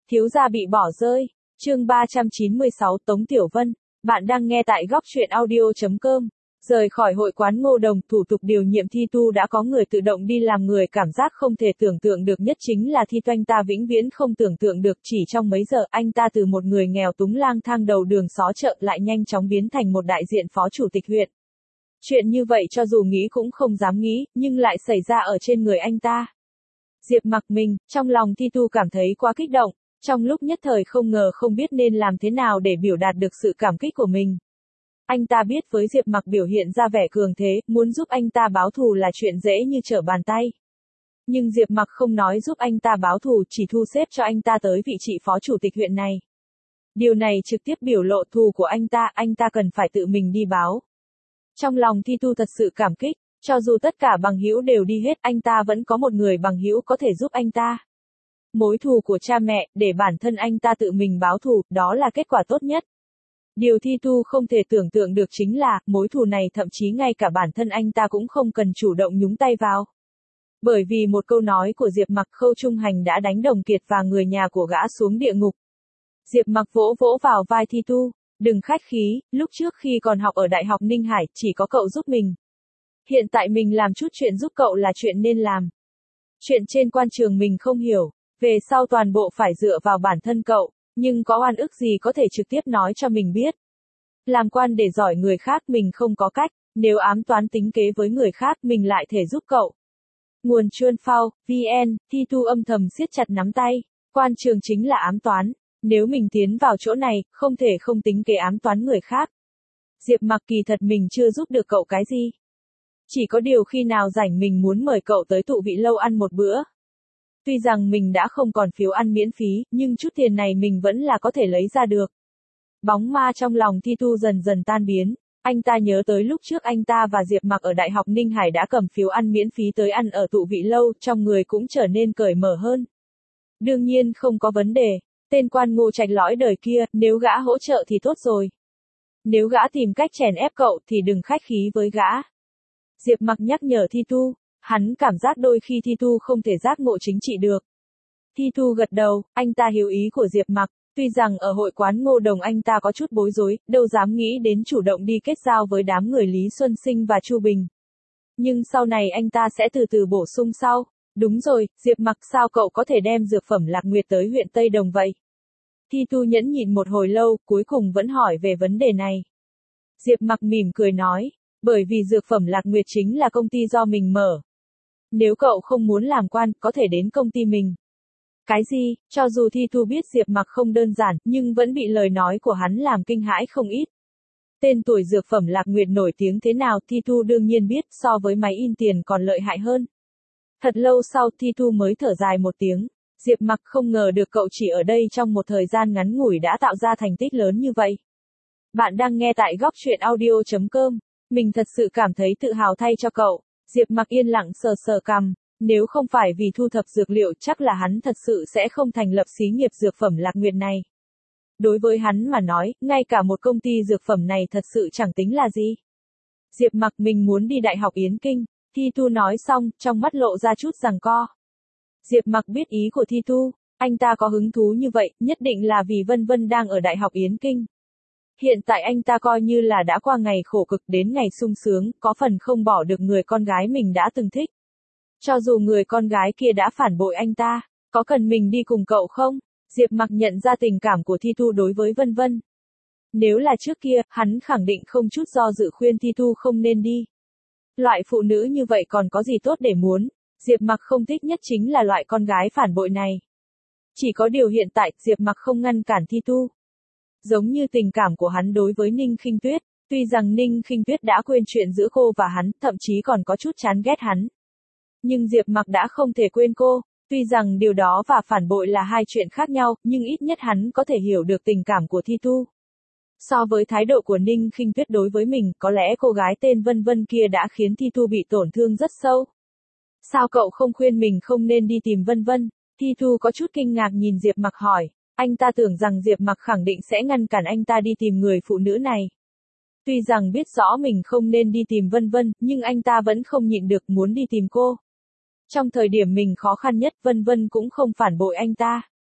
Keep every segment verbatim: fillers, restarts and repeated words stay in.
Thiếu gia bị bỏ rơi. Chương ba trăm chín mươi sáu Tống Tiểu Vân. Bạn đang nghe tại góc truyện audio chấm com. Rời khỏi hội quán Ngô Đồng, thủ tục điều nhiệm Thi Tu đã có người tự động đi làm. Người cảm giác không thể tưởng tượng được nhất chính là Thi Toanh ta vĩnh viễn không tưởng tượng được, chỉ trong mấy giờ anh ta từ một người nghèo túng lang thang đầu đường xó chợ lại nhanh chóng biến thành một đại diện phó chủ tịch huyện. Chuyện như vậy cho dù nghĩ cũng không dám nghĩ, nhưng lại xảy ra ở trên người anh ta. Diệp Mặc mình, trong lòng Thi Tu cảm thấy quá kích động, trong lúc nhất thời không ngờ không biết nên làm thế nào để biểu đạt được sự cảm kích của mình. Anh ta biết với Diệp Mặc biểu hiện ra vẻ cường thế, muốn giúp anh ta báo thù là chuyện dễ như trở bàn tay. Nhưng Diệp Mặc không nói giúp anh ta báo thù, chỉ thu xếp cho anh ta tới vị trí phó chủ tịch huyện này. Điều này trực tiếp biểu lộ thù của anh ta, anh ta cần phải tự mình đi báo. Trong lòng Thi Tu thật sự cảm kích, cho dù tất cả bằng hữu đều đi hết, anh ta vẫn có một người bằng hữu có thể giúp anh ta. Mối thù của cha mẹ, để bản thân anh ta tự mình báo thù, đó là kết quả tốt nhất. Điều Thi Tu không thể tưởng tượng được chính là, mối thù này thậm chí ngay cả bản thân anh ta cũng không cần chủ động nhúng tay vào. Bởi vì một câu nói của Diệp Mặc, Khâu Trung Hành đã đánh Đồng Kiệt và người nhà của gã xuống địa ngục. Diệp Mặc vỗ vỗ vào vai Thi Tu, đừng khách khí, lúc trước khi còn học ở Đại học Ninh Hải, chỉ có cậu giúp mình. Hiện tại mình làm chút chuyện giúp cậu là chuyện nên làm. Chuyện trên quan trường mình không hiểu, về sau toàn bộ phải dựa vào bản thân cậu, nhưng có oan ức gì có thể trực tiếp nói cho mình biết. Làm quan để giỏi người khác mình không có cách, nếu ám toán tính kế với người khác mình lại thể giúp cậu. Nguồn Chuan Phao, vn, Thi Tu âm thầm siết chặt nắm tay, quan trường chính là ám toán, nếu mình tiến vào chỗ này, không thể không tính kế ám toán người khác. Diệp Mặc kỳ thật mình chưa giúp được cậu cái gì. Chỉ có điều khi nào rảnh mình muốn mời cậu tới tụ vị lâu ăn một bữa. Tuy rằng mình đã không còn phiếu ăn miễn phí, nhưng chút tiền này mình vẫn là có thể lấy ra được. Bóng ma trong lòng Thi Tu dần dần tan biến, anh ta nhớ tới lúc trước anh ta và Diệp Mặc ở Đại học Ninh Hải đã cầm phiếu ăn miễn phí tới ăn ở tụ vị lâu, trong người cũng trở nên cởi mở hơn. Đương nhiên không có vấn đề, tên quan Ngô Trạch lõi đời kia, nếu gã hỗ trợ thì tốt rồi. Nếu gã tìm cách chèn ép cậu thì đừng khách khí với gã. Diệp Mặc nhắc nhở Thi Tu, hắn cảm giác đôi khi Thi Tu không thể giác ngộ chính trị được. Thi Tu gật đầu, anh ta hiểu ý của Diệp Mặc, tuy rằng ở hội quán Ngô Đồng anh ta có chút bối rối, đâu dám nghĩ đến chủ động đi kết giao với đám người Lý Xuân Sinh và Chu Bình. Nhưng sau này anh ta sẽ từ từ bổ sung sau. Đúng rồi, Diệp Mặc, sao cậu có thể đem dược phẩm Lạc Nguyệt tới huyện Tây Đồng vậy? Thi Tu nhẫn nhịn một hồi lâu, cuối cùng vẫn hỏi về vấn đề này. Diệp Mặc mỉm cười nói, bởi vì dược phẩm Lạc Nguyệt chính là công ty do mình mở. Nếu cậu không muốn làm quan, có thể đến công ty mình. Cái gì? Cho dù Thi Tu biết Diệp Mặc không đơn giản, nhưng vẫn bị lời nói của hắn làm kinh hãi không ít. Tên tuổi dược phẩm Lạc Nguyệt nổi tiếng thế nào, Thi Tu đương nhiên biết, so với máy in tiền còn lợi hại hơn. Thật lâu sau Thi Tu mới thở dài một tiếng, Diệp Mặc, không ngờ được cậu chỉ ở đây trong một thời gian ngắn ngủi đã tạo ra thành tích lớn như vậy. Bạn đang nghe tại góc truyện audio chấm com, mình thật sự cảm thấy tự hào thay cho cậu. Diệp Mặc yên lặng sờ sờ cằm, nếu không phải vì thu thập dược liệu chắc là hắn thật sự sẽ không thành lập xí nghiệp dược phẩm Lạc Nguyệt này. Đối với hắn mà nói, ngay cả một công ty dược phẩm này thật sự chẳng tính là gì. Diệp Mặc, mình muốn đi Đại học Yến Kinh. Thi Tu nói xong, trong mắt lộ ra chút giằng co. Diệp Mặc biết ý của Thi Tu, anh ta có hứng thú như vậy, nhất định là vì Vân Vân đang ở Đại học Yến Kinh. Hiện tại anh ta coi như là đã qua ngày khổ cực đến ngày sung sướng, có phần không bỏ được người con gái mình đã từng thích. Cho dù người con gái kia đã phản bội anh ta, có cần mình đi cùng cậu không? Diệp Mặc nhận ra tình cảm của Thi Tu đối với Vân Vân. Nếu là trước kia, hắn khẳng định không chút do dự khuyên Thi Tu không nên đi. Loại phụ nữ như vậy còn có gì tốt để muốn, Diệp Mặc không thích nhất chính là loại con gái phản bội này. Chỉ có điều hiện tại, Diệp Mặc không ngăn cản Thi Tu. Giống như tình cảm của hắn đối với Ninh Khinh Tuyết, tuy rằng Ninh Khinh Tuyết đã quên chuyện giữa cô và hắn, thậm chí còn có chút chán ghét hắn. Nhưng Diệp Mặc đã không thể quên cô, tuy rằng điều đó và phản bội là hai chuyện khác nhau, nhưng ít nhất hắn có thể hiểu được tình cảm của Thi Tu. So với thái độ của Ninh Khinh Tuyết đối với mình, có lẽ cô gái tên Vân Vân kia đã khiến Thi Tu bị tổn thương rất sâu. Sao cậu không khuyên mình không nên đi tìm Vân Vân? Thi Tu có chút kinh ngạc nhìn Diệp Mặc hỏi, anh ta tưởng rằng Diệp Mặc khẳng định sẽ ngăn cản anh ta đi tìm người phụ nữ này. Tuy rằng biết rõ mình không nên đi tìm Vân Vân, nhưng anh ta vẫn không nhịn được muốn đi tìm cô. Trong thời điểm mình khó khăn nhất, Vân Vân cũng không phản bội anh ta.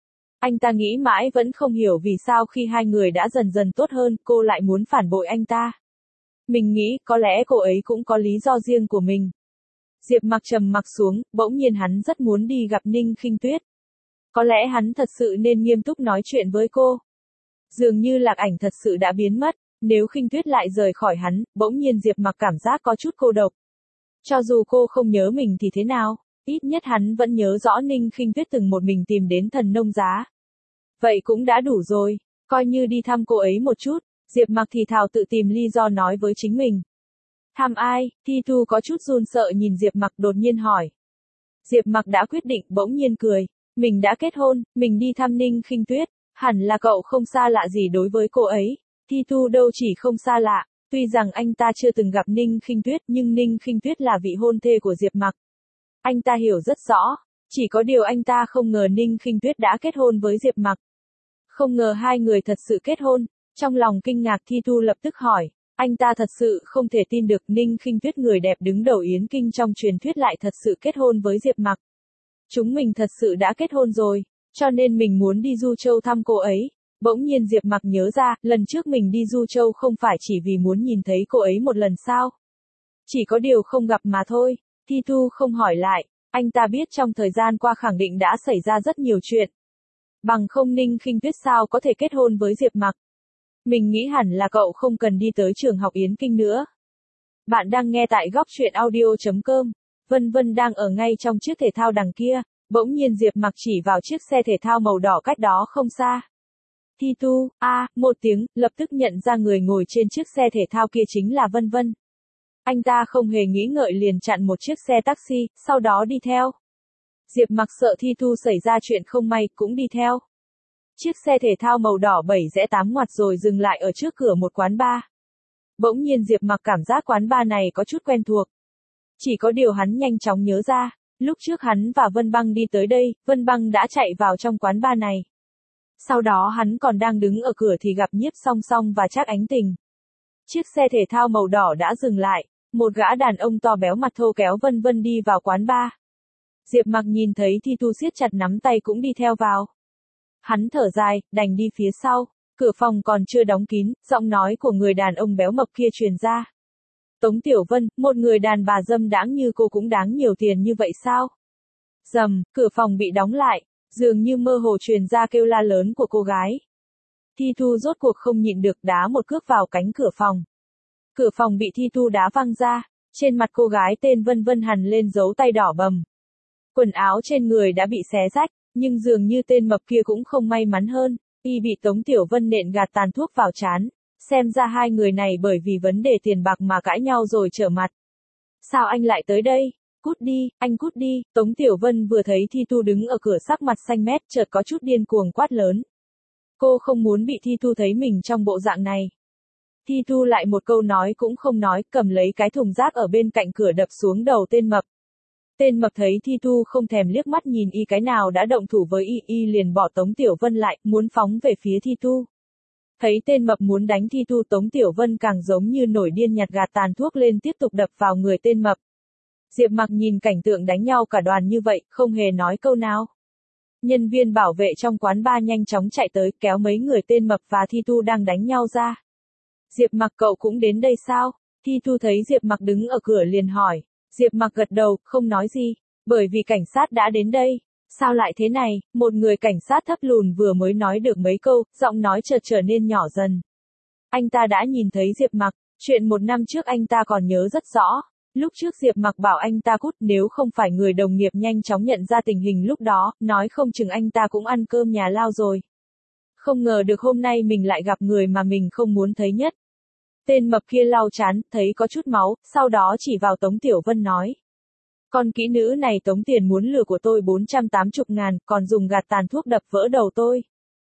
Anh ta nghĩ mãi vẫn không hiểu vì sao khi hai người đã dần dần tốt hơn, cô lại muốn phản bội anh ta. Mình nghĩ, có lẽ cô ấy cũng có lý do riêng của mình. Diệp Mặc trầm mặc xuống, bỗng nhiên hắn rất muốn đi gặp Ninh Khinh Tuyết. Có lẽ hắn thật sự nên nghiêm túc nói chuyện với cô. Dường như Lạc Ảnh thật sự đã biến mất, nếu Khinh Tuyết lại rời khỏi hắn, bỗng nhiên Diệp Mặc cảm giác có chút cô độc. Cho dù cô không nhớ mình thì thế nào, ít nhất hắn vẫn nhớ rõ Ninh Khinh Tuyết từng một mình tìm đến Thần Nông Giá. Vậy cũng đã đủ rồi, coi như đi thăm cô ấy một chút, Diệp Mặc thì thào tự tìm lý do nói với chính mình. Thăm ai? Thi Thu có chút run sợ nhìn Diệp Mặc đột nhiên hỏi. Diệp Mặc đã quyết định, bỗng nhiên cười. Mình đã kết hôn, mình đi thăm Ninh Khinh Tuyết, hẳn là cậu không xa lạ gì đối với cô ấy. Thi Thu đâu chỉ không xa lạ, tuy rằng anh ta chưa từng gặp Ninh Khinh Tuyết nhưng Ninh Khinh Tuyết là vị hôn thê của Diệp Mặc. Anh ta hiểu rất rõ, chỉ có điều anh ta không ngờ Ninh Khinh Tuyết đã kết hôn với Diệp Mặc. Không ngờ hai người thật sự kết hôn, trong lòng kinh ngạc Thi Thu lập tức hỏi. Anh ta thật sự không thể tin được Ninh Khinh Tuyết người đẹp đứng đầu Yến Kinh trong truyền thuyết lại thật sự kết hôn với Diệp Mặc. Chúng mình thật sự đã kết hôn rồi, cho nên mình muốn đi Du Châu thăm cô ấy. Bỗng nhiên Diệp Mặc nhớ ra, lần trước mình đi Du Châu không phải chỉ vì muốn nhìn thấy cô ấy một lần sao? Chỉ có điều không gặp mà thôi. Thi Thu không hỏi lại, anh ta biết trong thời gian qua khẳng định đã xảy ra rất nhiều chuyện. Bằng không Ninh Khinh Tuyết sao có thể kết hôn với Diệp Mặc? Mình nghĩ hẳn là cậu không cần đi tới trường học Yến Kinh nữa. Bạn đang nghe tại góc truyện audio chấm com. Vân Vân đang ở ngay trong chiếc thể thao đằng kia, bỗng nhiên Diệp Mặc chỉ vào chiếc xe thể thao màu đỏ cách đó không xa. Thi Thu, a, à, một tiếng, lập tức nhận ra người ngồi trên chiếc xe thể thao kia chính là Vân Vân. Anh ta không hề nghĩ ngợi liền chặn một chiếc xe taxi, sau đó đi theo. Diệp Mặc sợ Thi Thu xảy ra chuyện không may, cũng đi theo. Chiếc xe thể thao màu đỏ bảy rẽ tám ngoặt rồi dừng lại ở trước cửa một quán bar. Bỗng nhiên Diệp Mặc cảm giác quán bar này có chút quen thuộc. Chỉ có điều hắn nhanh chóng nhớ ra, lúc trước hắn và Vân Băng đi tới đây, Vân Băng đã chạy vào trong quán bar này. Sau đó hắn còn đang đứng ở cửa thì gặp Nhiếp Song Song và Trác Ánh Tình. Chiếc xe thể thao màu đỏ đã dừng lại, một gã đàn ông to béo mặt thô kéo Vân Vân đi vào quán bar. Diệp Mặc nhìn thấy Thi Thu siết chặt nắm tay cũng đi theo vào. Hắn thở dài, đành đi phía sau, cửa phòng còn chưa đóng kín, giọng nói của người đàn ông béo mập kia truyền ra. Tống Tiểu Vân, một người đàn bà dâm đáng như cô cũng đáng nhiều tiền như vậy sao? Rầm, cửa phòng bị đóng lại, dường như mơ hồ truyền ra kêu la lớn của cô gái. Thi Thu rốt cuộc không nhịn được đá một cước vào cánh cửa phòng. Cửa phòng bị Thi Thu đá văng ra, trên mặt cô gái tên Vân Vân hằn lên dấu tay đỏ bầm. Quần áo trên người đã bị xé rách, nhưng dường như tên mập kia cũng không may mắn hơn, y bị Tống Tiểu Vân nện gạt tàn thuốc vào trán. Xem ra hai người này bởi vì vấn đề tiền bạc mà cãi nhau rồi trở mặt. Sao anh lại tới đây? Cút đi, anh cút đi. Tống Tiểu Vân vừa thấy Thi Thu đứng ở cửa sắc mặt xanh mét chợt có chút điên cuồng quát lớn. Cô không muốn bị Thi Thu thấy mình trong bộ dạng này. Thi Thu lại một câu nói cũng không nói, cầm lấy cái thùng rác ở bên cạnh cửa đập xuống đầu tên mập. Tên mập thấy Thi Thu không thèm liếc mắt nhìn y cái nào đã động thủ với y, y liền bỏ Tống Tiểu Vân lại, muốn phóng về phía Thi Thu. Thấy tên mập muốn đánh Thi Thu, Tống Tiểu Vân càng giống như nổi điên nhặt gạt tàn thuốc lên tiếp tục đập vào người tên mập. Diệp Mặc nhìn cảnh tượng đánh nhau cả đoàn như vậy, không hề nói câu nào. Nhân viên bảo vệ trong quán bar nhanh chóng chạy tới, kéo mấy người tên mập và Thi Thu đang đánh nhau ra. Diệp Mặc, cậu cũng đến đây sao? Thi Thu thấy Diệp Mặc đứng ở cửa liền hỏi. Diệp Mặc gật đầu, không nói gì, bởi vì cảnh sát đã đến đây. Sao lại thế này? Một người cảnh sát thấp lùn vừa mới nói được mấy câu, giọng nói chợt trở nên nhỏ dần. Anh ta đã nhìn thấy Diệp Mặc, chuyện một năm trước anh ta còn nhớ rất rõ. Lúc trước Diệp Mặc bảo anh ta cút, nếu không phải người đồng nghiệp nhanh chóng nhận ra tình hình lúc đó, nói không chừng anh ta cũng ăn cơm nhà lao rồi. Không ngờ được hôm nay mình lại gặp người mà mình không muốn thấy nhất. Tên mập kia lau chán, thấy có chút máu, sau đó chỉ vào Tống Tiểu Vân nói. Con kỹ nữ này tống tiền muốn lừa của tôi bốn trăm tám mươi ngàn, còn dùng gạt tàn thuốc đập vỡ đầu tôi.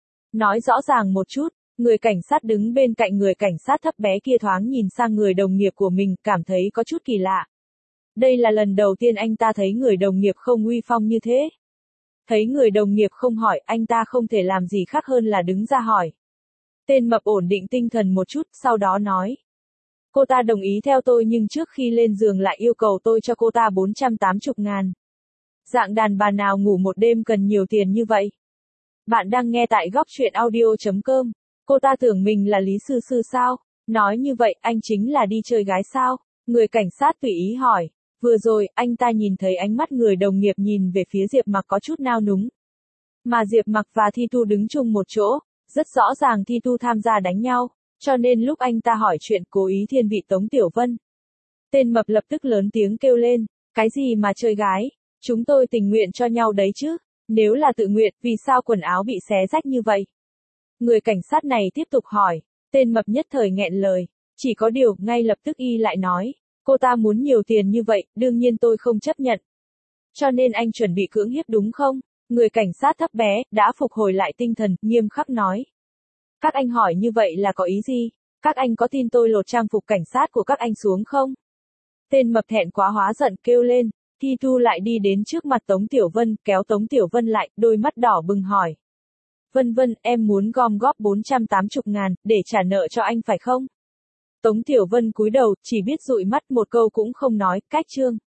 Nói rõ ràng một chút, người cảnh sát đứng bên cạnh người cảnh sát thấp bé kia thoáng nhìn sang người đồng nghiệp của mình, cảm thấy có chút kỳ lạ. Đây là lần đầu tiên anh ta thấy người đồng nghiệp không uy phong như thế. Thấy người đồng nghiệp không hỏi, anh ta không thể làm gì khác hơn là đứng ra hỏi. Tên mập ổn định tinh thần một chút, sau đó nói. Cô ta đồng ý theo tôi nhưng trước khi lên giường lại yêu cầu tôi cho cô ta bốn trăm tám mươi ngàn. Dạng đàn bà nào ngủ một đêm cần nhiều tiền như vậy? Bạn đang nghe tại góc chuyện audio chấm com. Cô ta tưởng mình là Lý Sư Sư sao? Nói như vậy, anh chính là đi chơi gái sao? Người cảnh sát tùy ý hỏi. Vừa rồi, anh ta nhìn thấy ánh mắt người đồng nghiệp nhìn về phía Diệp Mặc có chút nao núng. Mà Diệp Mặc và Thi Tu đứng chung một chỗ, rất rõ ràng Thi Tu tham gia đánh nhau, cho nên lúc anh ta hỏi chuyện cố ý thiên vị Tống Tiểu Vân. Tên mập lập tức lớn tiếng kêu lên, cái gì mà chơi gái, chúng tôi tình nguyện cho nhau đấy chứ, nếu là tự nguyện, vì sao quần áo bị xé rách như vậy? Người cảnh sát này tiếp tục hỏi, tên mập nhất thời nghẹn lời, chỉ có điều, ngay lập tức y lại nói, cô ta muốn nhiều tiền như vậy, đương nhiên tôi không chấp nhận. Cho nên anh chuẩn bị cưỡng hiếp đúng không? Người cảnh sát thấp bé, đã phục hồi lại tinh thần, nghiêm khắc nói. Các anh hỏi như vậy là có ý gì? Các anh có tin tôi lột trang phục cảnh sát của các anh xuống không? Tên mập thẹn quá hóa giận kêu lên, Thi Tu lại đi đến trước mặt Tống Tiểu Vân, kéo Tống Tiểu Vân lại, đôi mắt đỏ bừng hỏi. Vân Vân, em muốn gom góp bốn trăm tám mươi ngàn, để trả nợ cho anh phải không? Tống Tiểu Vân cúi đầu, chỉ biết dụi mắt một câu cũng không nói, cách chương.